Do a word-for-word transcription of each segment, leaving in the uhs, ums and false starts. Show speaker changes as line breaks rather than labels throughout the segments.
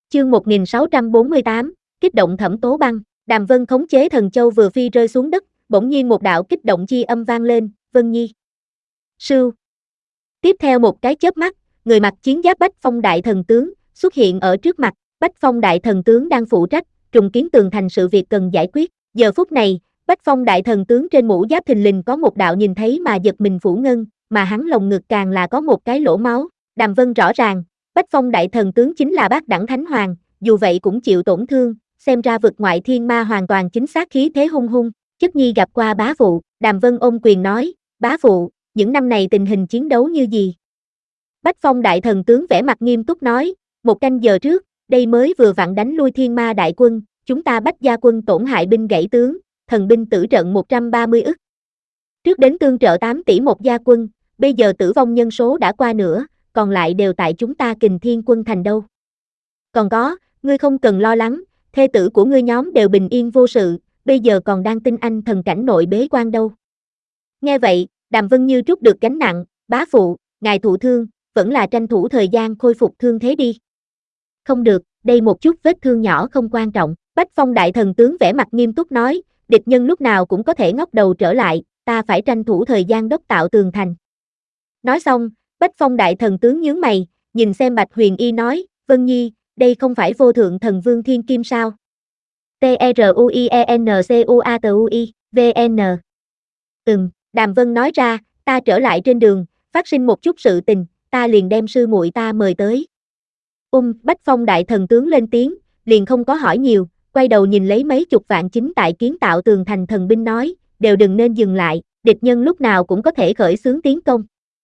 Chương một nghìn sáu trăm bốn mươi tám, kích động Thẩm Tố Băng. Đàm Vân khống chế thần châu vừa phi rơi xuống đất, bỗng nhiên một đạo kích động chi âm vang lên, Vân Nhi. Sưu. Tiếp theo một cái chớp mắt, người mặc chiến giáp Bách Phong đại thần tướng xuất hiện ở trước mặt. Bách Phong đại thần tướng đang phụ trách trùng kiến tường thành sự việc cần giải quyết. Giờ phút này, Bách Phong đại thần tướng trên mũ giáp thình lình có một đạo nhìn thấy mà giật mình phủ ngân, mà hắn lồng ngực càng là có một cái lỗ máu. Đàm Vân rõ ràng, Bách Phong đại thần tướng chính là Bát Đẳng Thánh Hoàng, dù vậy cũng chịu tổn thương, xem ra vực ngoại thiên ma hoàn toàn chính xác khí thế hung hung. Chất nhi gặp qua bá phụ, Đàm Vân ôm quyền nói, bá phụ, những năm này tình hình chiến đấu như gì? Bách Phong đại thần tướng vẻ mặt nghiêm túc nói, một canh giờ trước, đây mới vừa vặn đánh lui thiên ma đại quân, chúng ta Bách gia quân tổn hại binh gãy tướng, thần binh tử trận một trăm ba mươi ức. Trước đến tương trợ tám tỷ một gia quân, bây giờ tử vong nhân số đã qua nửa, còn lại đều tại chúng ta Kình Thiên quân thành đâu. Còn có, ngươi không cần lo lắng, thê tử của ngươi nhóm đều bình yên vô sự, bây giờ còn đang tinh anh thần cảnh nội bế quan đâu. Nghe vậy, Đàm Vân như trút được gánh nặng, bá phụ, ngài thụ thương, vẫn là tranh thủ thời gian khôi phục thương thế đi. Không được, đây một chút vết thương nhỏ không quan trọng, Bách Phong đại thần tướng vẻ mặt nghiêm túc nói, địch nhân lúc nào cũng có thể ngóc đầu trở lại, ta phải tranh thủ thời gian đốc tạo tường thành. Nói xong, Bách Phong đại thần tướng nhướng mày, nhìn xem Bạch Huyền Y nói, Vân Nhi, đây không phải vô thượng thần vương thiên kim sao? T R U I E N C U A T U I, V N. Ừm, Đàm Vân nói ra, ta trở lại trên đường, phát sinh một chút sự tình, ta liền đem sư muội ta mời tới. Ung, Bách Phong đại thần tướng lên tiếng, liền không có hỏi nhiều, quay đầu nhìn lấy mấy chục vạn chính tại kiến tạo tường thành thần binh nói, đều đừng nên dừng lại, địch nhân lúc nào cũng có thể khởi xướng tiến công.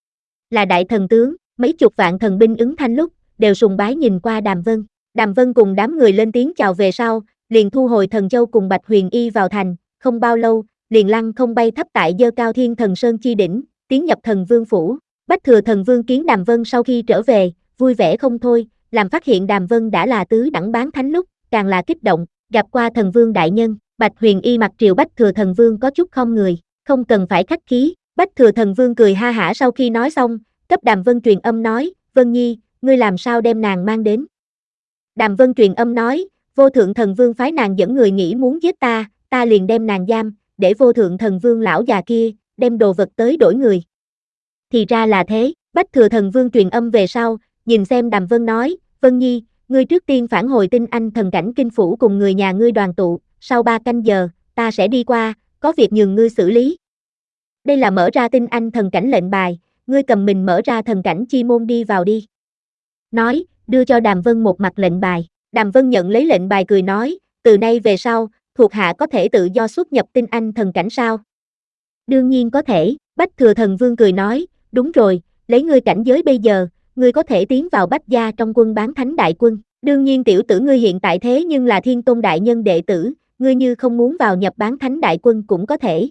Là đại thần tướng, mấy chục vạn thần binh ứng thanh lúc, đều sùng bái nhìn qua Đàm Vân. Đàm Vân cùng đám người lên tiếng chào về sau, liền thu hồi thần châu cùng Bạch Huyền Y vào thành, không bao lâu, liền lăng không bay thấp tại dơ cao thiên thần sơn chi đỉnh, tiến nhập thần vương phủ. Bách Thừa thần vương kiến Đàm Vân sau khi trở về, vui vẻ không thôi, làm phát hiện Đàm Vân đã là tứ đẳng bán thánh lúc, càng là kích động, gặp qua thần vương đại nhân. Bạch Huyền Y mặc triều Bách Thừa thần vương có chút không người, không cần phải khách khí. Bách Thừa thần vương cười ha hả sau khi nói xong, cấp Đàm Vân truyền âm nói, Vân Nhi, ngươi làm sao đem nàng mang đến? Đàm Vân truyền âm nói, vô thượng thần vương phái nàng dẫn người nghĩ muốn giết ta, ta liền đem nàng giam, để vô thượng thần vương lão già kia, đem đồ vật tới đổi người. Thì ra là thế, Bách Thừa thần vương truyền âm về sau, nhìn xem Đàm Vân nói, Vân Nhi, ngươi trước tiên phản hồi tinh anh thần cảnh kinh phủ cùng người nhà ngươi đoàn tụ, sau ba canh giờ, ta sẽ đi qua, có việc nhường ngươi xử lý. Đây là mở ra tinh anh thần cảnh lệnh bài, ngươi cầm mình mở ra thần cảnh chi môn đi vào đi. Nói, đưa cho Đàm Vân một mặt lệnh bài. Đàm Vân nhận lấy lệnh bài cười nói, từ nay về sau, thuộc hạ có thể tự do xuất nhập tinh anh thần cảnh sao? Đương nhiên có thể, Bách Thừa thần vương cười nói, đúng rồi, lấy ngươi cảnh giới bây giờ, ngươi có thể tiến vào Bách gia trong quân bán thánh đại quân. Đương nhiên tiểu tử ngươi hiện tại thế nhưng là Thiên Tôn đại nhân đệ tử, ngươi như không muốn vào nhập bán thánh đại quân cũng có thể.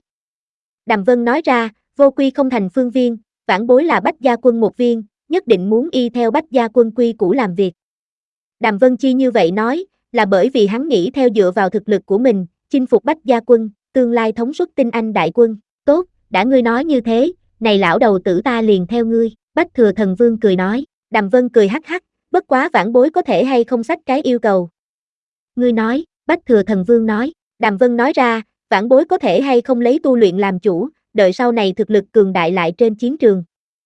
Đàm Vân nói ra, vô quy không thành phương viên, vãn bối là Bách gia quân một viên, nhất định muốn y theo Bách gia quân quy củ làm việc. Đàm Vân Chi như vậy nói, là bởi vì hắn nghĩ theo dựa vào thực lực của mình, chinh phục Bách gia quân, tương lai thống suất tinh anh đại quân. Tốt, đã ngươi nói như thế, này lão đầu tử ta liền theo ngươi. Bách Thừa thần vương cười nói. Đàm Vân cười hắc hắc, bất quá vãn bối có thể hay không xách cái yêu cầu. Ngươi nói, Bách Thừa thần vương nói. Đàm Vân nói ra, vãn bối có thể hay không lấy tu luyện làm chủ, đợi sau này thực lực cường đại lại trên chiến trường.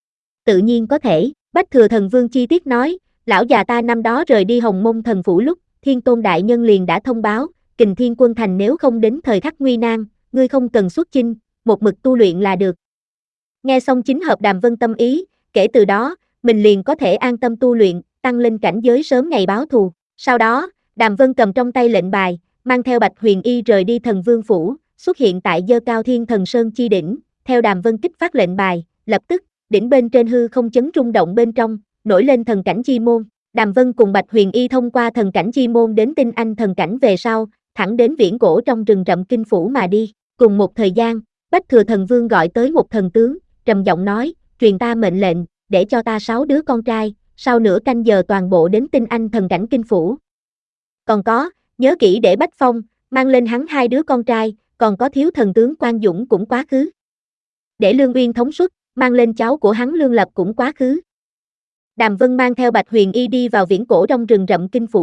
Tự nhiên có thể, Bách Thừa thần vương chi tiết nói, lão già ta năm đó rời đi Hồng Mông thần phủ lúc, Thiên Tôn đại nhân liền đã thông báo, Kình Thiên quân thành nếu không đến thời khắc nguy nan, ngươi không cần xuất chinh, một mực tu luyện là được. Nghe xong chính hợp Đàm Vân tâm ý, kể từ đó, mình liền có thể an tâm tu luyện, tăng lên cảnh giới sớm ngày báo thù. Sau đó, Đàm Vân cầm trong tay lệnh bài, mang theo Bạch Huyền Y rời đi thần vương phủ, xuất hiện tại dơ cao thiên thần sơn chi đỉnh, theo Đàm Vân kích phát lệnh bài, lập tức, đỉnh bên trên hư không chấn rung động bên trong, nổi lên thần cảnh chi môn. Đàm Vân cùng Bạch Huyền Y thông qua thần cảnh chi môn đến tinh anh thần cảnh về sau, thẳng đến viễn cổ trong rừng rậm kinh phủ mà đi. Cùng một thời gian, Bách Thừa thần vương gọi tới một thần tướng, trầm giọng nói, truyền ta mệnh lệnh, để cho ta sáu đứa con trai, sau nửa canh giờ toàn bộ đến tinh anh thần cảnh kinh phủ. Còn có, nhớ kỹ để Bách Phong, mang lên hắn hai đứa con trai, còn có thiếu thần tướng Quan Dũng cũng quá khứ. Để Lương Uyên thống suất, mang lên cháu của hắn Lương Lập cũng quá khứ. Đàm Vân mang theo Bạch Huyền Y đi vào viễn cổ trong rừng rậm kinh phủ lúc,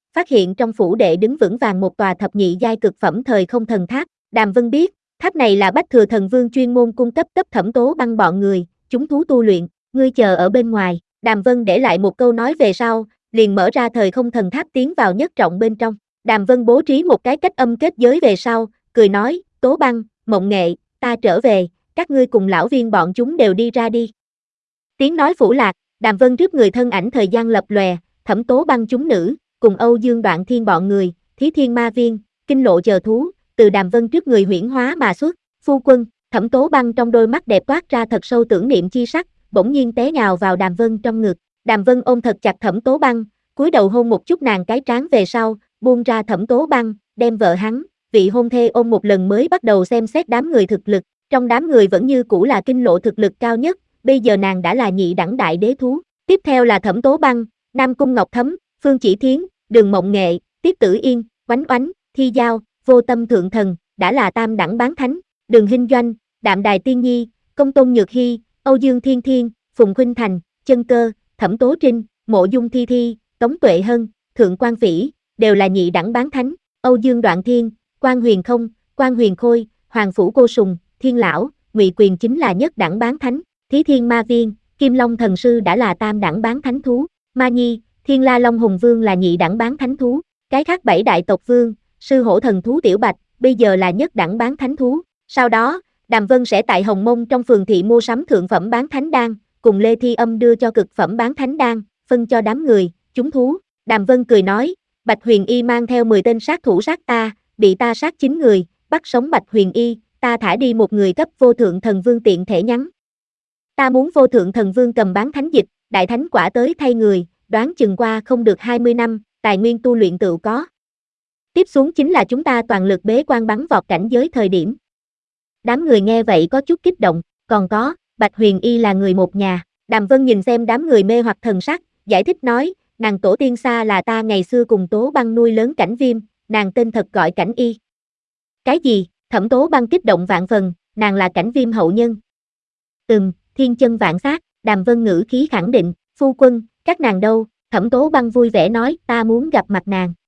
phát hiện trong phủ đệ đứng vững vàng một tòa thập nhị giai cực phẩm thời không thần tháp. Đàm Vân biết, tháp này là Bách Thừa Thần Vương chuyên môn cung cấp cấp Thẩm Tố Băng bọn người, chúng thú tu luyện, ngươi chờ ở bên ngoài. Đàm Vân để lại một câu nói về sau, liền mở ra thời không thần tháp tiến vào nhất trọng bên trong. Đàm Vân bố trí một cái cách âm kết giới về sau, cười nói, Tố Băng, Mộng Nghệ, ta trở về, các ngươi cùng lão viên bọn chúng đều đi ra đi. Tiếng nói phủ lạc, Đàm Vân trước người thân ảnh thời gian lập lòe, Thẩm Tố Băng chúng nữ, cùng Âu Dương Đoạn Thiên bọn người, Thí Thiên Ma Viên, Kinh Lộ chờ thú, từ Đàm Vân trước người huyễn hóa mà xuất. Phu quân, Thẩm Tố Băng trong đôi mắt đẹp toát ra thật sâu tưởng niệm chi sắc, bỗng nhiên té nhào vào Đàm Vân trong ngực. Đàm Vân ôm thật chặt Thẩm Tố Băng, cúi đầu hôn một chút nàng cái trán về sau, buông ra Thẩm Tố Băng, đem vợ hắn, vị hôn thê ôm một lần mới bắt đầu xem xét đám người thực lực. Trong đám người vẫn như cũ là Kinh Lộ thực lực cao nhất, bây giờ nàng đã là nhị đẳng đại đế thú. Tiếp theo là Thẩm Tố Băng, Nam Cung Ngọc Thấm, Phương Chỉ Thiến, Đường Mộng Nghệ, Tiết Tử Yên, Oánh Oánh, Thi Giao, Vô Tâm Thượng Thần, đã là tam đẳng bán thánh. Đường Hinh Doanh, Đạm Đài Tiên Nhi, Công Tôn Nhược Hy, Âu Dương Thiên Thiên, Phùng Khuynh Thành, Chân Cơ, Thẩm Tố Trinh, Mộ Dung Thi Thi, Tống Tuệ Hân, Thượng Quan Phỉ, đều là nhị đẳng bán thánh. Âu Dương Đoạn Thiên, Quan Huyền Không, Quan Huyền Khôi, Hoàng Phủ Cô Sùng, Thiên Lão, Ngụy Quyền chính là nhất đẳng bán thánh. Thí Thiên Ma Viên, Kim Long Thần Sư đã là tam đẳng bán thánh thú. Ma Nhi, Thiên La Long Hùng Vương là nhị đẳng bán thánh thú. Cái khác bảy đại tộc vương, Sư Hổ Thần Thú Tiểu Bạch, bây giờ là nhất đẳng bán thánh thú. Sau đó, Đàm Vân sẽ tại Hồng Mông trong phường thị mua sắm thượng phẩm bán thánh đan, cùng Lê Thi Âm đưa cho cực phẩm bán thánh đan, phân cho đám người, chúng thú. Đàm Vân cười nói, Bạch Huyền Y mang theo mười tên sát thủ sát ta, bị ta sát chín người, bắt sống Bạch Huyền Y, ta thả đi một người cấp vô thượng thần vương tiện thể nhắn. Ta muốn vô thượng thần vương cầm bán thánh dịch, đại thánh quả tới thay người, đoán chừng qua không được hai mươi năm, tài nguyên tu luyện tựu có. Tiếp xuống chính là chúng ta toàn lực bế quan bắn vọt cảnh giới thời điểm. Đám người nghe vậy có chút kích động, còn có, Bạch Huyền Y là người một nhà. Đàm Vân nhìn xem đám người mê hoặc thần sắc, giải thích nói, nàng tổ tiên xa là ta ngày xưa cùng Tố Băng nuôi lớn Cảnh Viêm, nàng tên thật gọi Cảnh Y. Cái gì? Thẩm Tố Băng kích động vạn phần, nàng là Cảnh Viêm hậu nhân. Ừm, thiên chân vạn sát, Đàm Vân ngữ khí khẳng định, phu quân, các nàng đâu? Thẩm Tố Băng vui vẻ nói, ta muốn gặp mặt nàng.